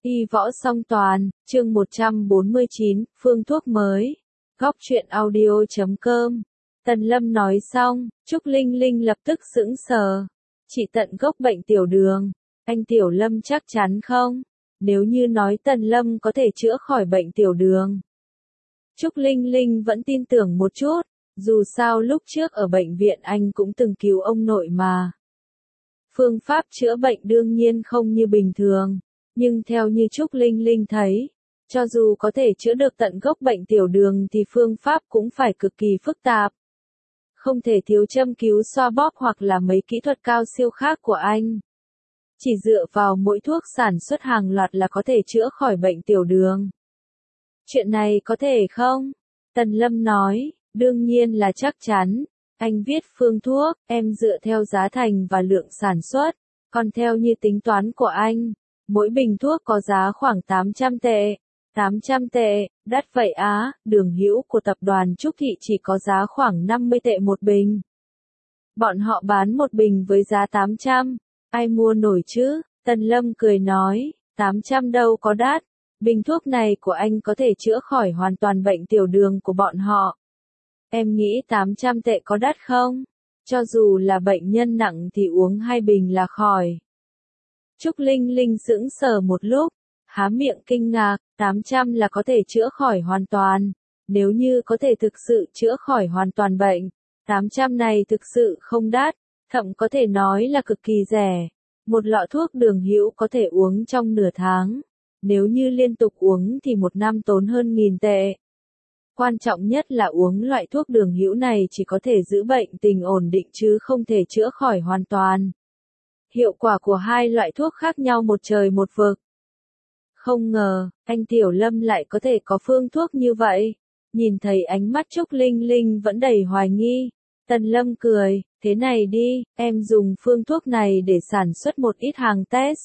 Y võ song toàn, chương 149, phương thuốc mới. Góc truyện audio.com. Tần Lâm nói xong, Trúc Linh Linh lập tức sững sờ. Chỉ tận gốc bệnh tiểu đường, anh Tiểu Lâm chắc chắn không? Nếu như nói Tần Lâm có thể chữa khỏi bệnh tiểu đường, Trúc Linh Linh vẫn tin tưởng một chút, dù sao lúc trước ở bệnh viện anh cũng từng cứu ông nội mà. Phương pháp chữa bệnh đương nhiên không như bình thường, nhưng theo như Trúc Linh Linh thấy, cho dù có thể chữa được tận gốc bệnh tiểu đường thì phương pháp cũng phải cực kỳ phức tạp. Không thể thiếu châm cứu xoa bóp hoặc là mấy kỹ thuật cao siêu khác của anh. Chỉ dựa vào mỗi thuốc sản xuất hàng loạt là có thể chữa khỏi bệnh tiểu đường. Chuyện này có thể không? Tần Lâm nói, đương nhiên là chắc chắn. Anh viết phương thuốc, em dựa theo giá thành và lượng sản xuất. Còn theo như tính toán của anh, mỗi bình thuốc có giá khoảng 800 tệ. 800 tệ, đắt vậy á, Đường Hữu của tập đoàn Trúc Thị chỉ có giá khoảng 50 tệ một bình. Bọn họ bán một bình với giá 800, ai mua nổi chứ? Tần Lâm cười nói, 800 đâu có đắt, bình thuốc này của anh có thể chữa khỏi hoàn toàn bệnh tiểu đường của bọn họ. Em nghĩ 800 tệ có đắt không? Cho dù là bệnh nhân nặng thì uống 2 bình là khỏi. Trúc Linh Linh sững sờ một lúc, há miệng kinh ngạc, 800 là có thể chữa khỏi hoàn toàn. Nếu như có thể thực sự chữa khỏi hoàn toàn bệnh, 800 này thực sự không đắt, thậm có thể nói là cực kỳ rẻ. Một lọ thuốc Đường Hữu có thể uống trong nửa tháng. Nếu như liên tục uống thì một năm tốn hơn 1.000 tệ. Quan trọng nhất là uống loại thuốc Đường Hữu này chỉ có thể giữ bệnh tình ổn định chứ không thể chữa khỏi hoàn toàn. Hiệu quả của hai loại thuốc khác nhau một trời một vực. Không ngờ, anh Tiểu Lâm lại có thể có phương thuốc như vậy. Nhìn thấy ánh mắt Trúc Linh Linh vẫn đầy hoài nghi. Tần Lâm cười, thế này đi, em dùng phương thuốc này để sản xuất một ít hàng test.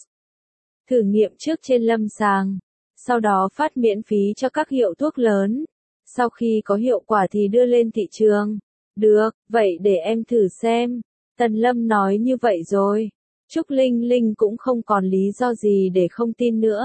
Thử nghiệm trước trên lâm sàng. Sau đó phát miễn phí cho các hiệu thuốc lớn. Sau khi có hiệu quả thì đưa lên thị trường. Được, vậy để em thử xem. Tần Lâm nói như vậy rồi. Trúc Linh Linh cũng không còn lý do gì để không tin nữa.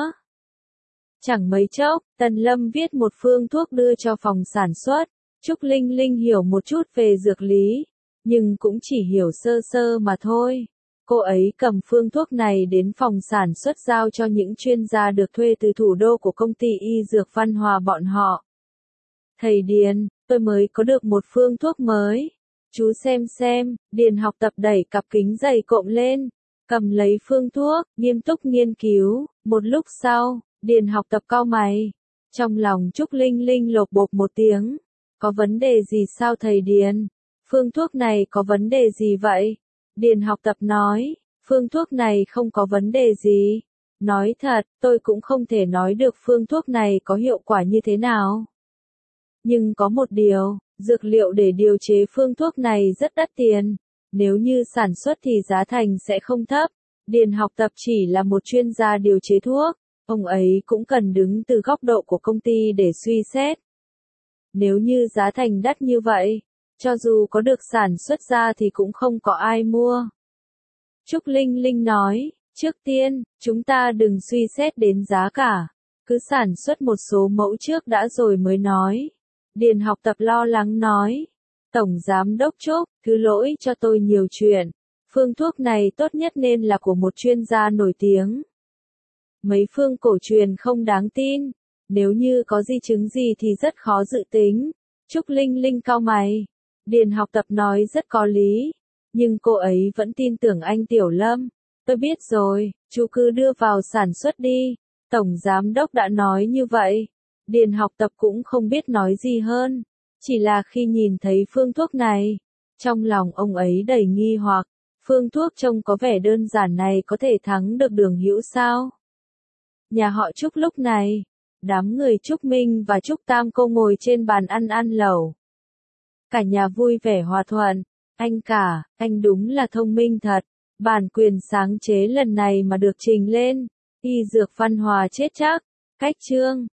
Chẳng mấy chốc, Tần Lâm viết một phương thuốc đưa cho phòng sản xuất. Trúc Linh Linh hiểu một chút về dược lý, nhưng cũng chỉ hiểu sơ sơ mà thôi. Cô ấy cầm phương thuốc này đến phòng sản xuất giao cho những chuyên gia được thuê từ thủ đô của công ty y dược Văn Hòa bọn họ. Thầy Điền, tôi mới có được một phương thuốc mới. Chú xem, Điền Học Tập đẩy cặp kính dày cộm lên, cầm lấy phương thuốc, nghiêm túc nghiên cứu. Một lúc sau, Điền Học Tập cau mày. Trong lòng Trúc Linh Linh lột bột một tiếng. Có vấn đề gì sao thầy Điền? Phương thuốc này có vấn đề gì vậy? Điền Học Tập nói, phương thuốc này không có vấn đề gì. Nói thật, tôi cũng không thể nói được phương thuốc này có hiệu quả như thế nào. Nhưng có một điều, dược liệu để điều chế phương thuốc này rất đắt tiền. Nếu như sản xuất thì giá thành sẽ không thấp. Điền Học Tập chỉ là một chuyên gia điều chế thuốc. Ông ấy cũng cần đứng từ góc độ của công ty để suy xét. Nếu như giá thành đắt như vậy, cho dù có được sản xuất ra thì cũng không có ai mua. Trúc Linh Linh nói, trước tiên, chúng ta đừng suy xét đến giá cả. Cứ sản xuất một số mẫu trước đã rồi mới nói. Điền Học Tập lo lắng nói. Tổng Giám Đốc Trúc, thứ lỗi cho tôi nhiều chuyện. Phương thuốc này tốt nhất nên là của một chuyên gia nổi tiếng. Mấy phương cổ truyền không đáng tin. Nếu như có di chứng gì thì rất khó dự tính. Trúc Linh Linh cau mày. Điền Học Tập nói rất có lý. Nhưng cô ấy vẫn tin tưởng anh Tiểu Lâm. Tôi biết rồi, chú cứ đưa vào sản xuất đi. Tổng Giám Đốc đã nói như vậy. Điền Học Tập cũng không biết nói gì hơn. Chỉ là khi nhìn thấy phương thuốc này, trong lòng ông ấy đầy nghi hoặc. Phương thuốc trông có vẻ đơn giản này có thể thắng được Đường Hữu sao? Nhà họ Trúc lúc này, đám người Trúc Minh và Trúc Tam cô ngồi trên bàn ăn lẩu. Cả nhà vui vẻ hòa thuận. Anh đúng là thông minh thật. Bản quyền sáng chế lần này mà được trình lên. Y dược Văn Hòa chết chắc. Cách chương.